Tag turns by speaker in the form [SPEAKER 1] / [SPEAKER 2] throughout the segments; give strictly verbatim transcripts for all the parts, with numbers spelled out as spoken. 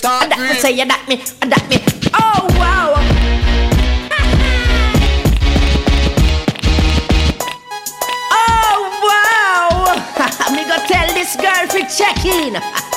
[SPEAKER 1] Talk that me say, yeah, that me, that me. Oh wow. Oh wow. Me go tell this girl fi check in.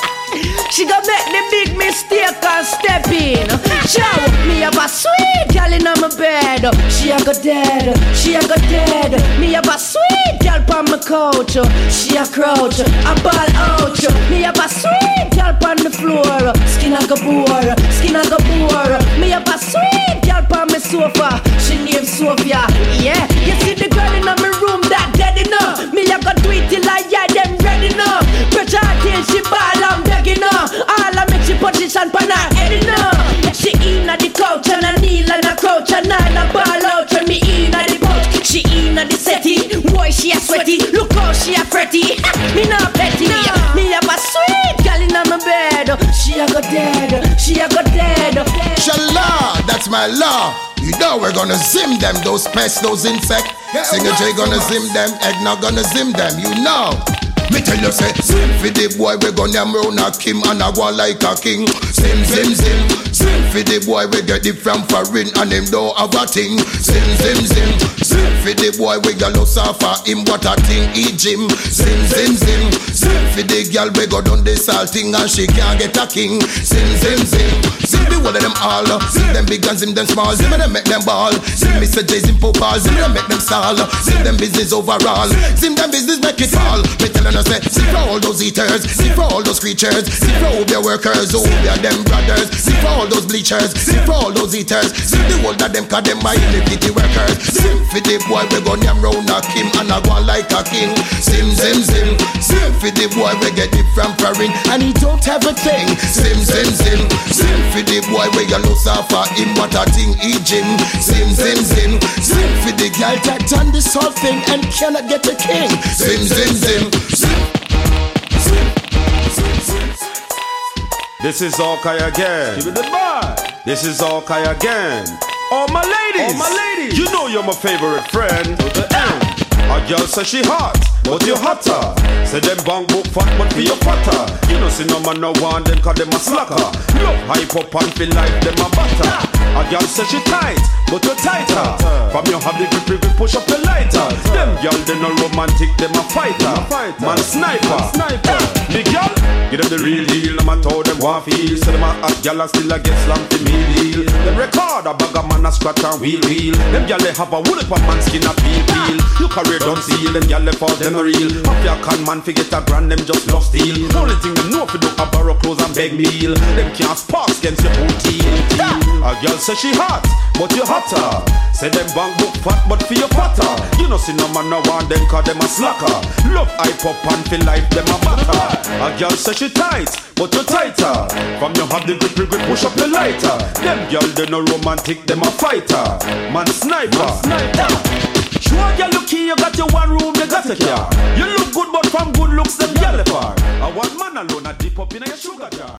[SPEAKER 1] She gon' make the big mistake and step in. Chow, me have a sweet girl in my bed. She a go dead, she a go dead. Me have a sweet girl on my couch. She a crouch, a ball out. Me have a sweet girl on the floor. Skin a go bore, skin a go bore. Me have a sweet girl on my sofa. She named Sophia. Yeah, you see the girl in my room that dead enough. Me a go do it till I yeah them ready enough. Pressure till she ball and begging up. All I make she position pan her head enough. She in at the couch and I kneel and I crouch and I a ball out when me in at the pouch. She in at the setting, boy she a sweaty. Look how she a fretty. Me not petty. Me have a sweet girl in my bed. She a go dead, she a go dead.
[SPEAKER 2] Shala, that's my law. You know we're gonna zim them, those pests, those insects. Singer J gonna zim them, egg not gonna zim them, you know. Me tell you say, zim for the boy, we gonna round a Kim and a go like a king. Zim, zim, zim, zim for the boy, we get it from foreign and him don't have a thing. Zim, zim, zim, zim for the boy, we got lost off for him, what a thing, he Jim. Zim, zim, zim, zim for the girl, we go down the salting and she can't get a king. Zim, zim, zim, zim the one of them all. Zim them big and zim them small, zim them make them ball. Zim Mister J, zim Popal, zim them make them stall. Zim them business overall, zim them business make it all. Me tell you say, see for all those eaters, see for all those creatures, see for all their workers, oh they're them brothers. See for all those bleachers, see for all those eaters, see the whole of them cause them my iniquity workers. Sim for the boy we gon' yam round a Kim and a go like a king. Sim, sim, sim, sim for the boy we get it from foreign and he don't have a thing. Sim, sim, sim, sim for the boy we you lose off for him, what a thing he Jim. Sim, sim, sim, sim for the girl that done this whole thing and cannot get a king. Sim, sim, sim, sim.
[SPEAKER 3] This is Hawkeye again.
[SPEAKER 4] Give it the bar.
[SPEAKER 3] This is Hawkeye again. All my ladies,
[SPEAKER 4] all my ladies,
[SPEAKER 3] you know you're my favorite friend. To the end. A girl say she hot, but you hotter. Say them bang book fat, but be your fatter. You know see no man no want them cause them a slacker. Love hype up and feel like them a butter. A girl say she tight, but you tighter. From you have the grip, grip, push up the lighter. Them girl they no romantic, them a fighter. Man sniper, sniper. The girl, give them the real deal. I'm a told them what feel. So them a hot girl and still a get slammed to me deal. Them record a bag of man a scratch and wheel wheel. Them girl they have a wool up a man skin a peel peel. You carry don't seal, them gyal left out them real. Half your con man forget a grand, them just love steal. Only thing them know fi do a borrow clothes and beg meal. Them can't spark against your booty. A girl say she hot, but you hotter. Say them bang book fat, but for your fatter. You know see no man no want them cause them a slacker. Love hype up and feel like them a batter. A girl say she tight, but you tighter. From you have the grip, grip, push up the lighter. Them girl they no romantic, them a fighter. Man sniper, sniper. Sure, you lucky, you got your one room, you got a car. You look good, but from good looks, them yellow far. A one man alone, a dip up in your sugar jar.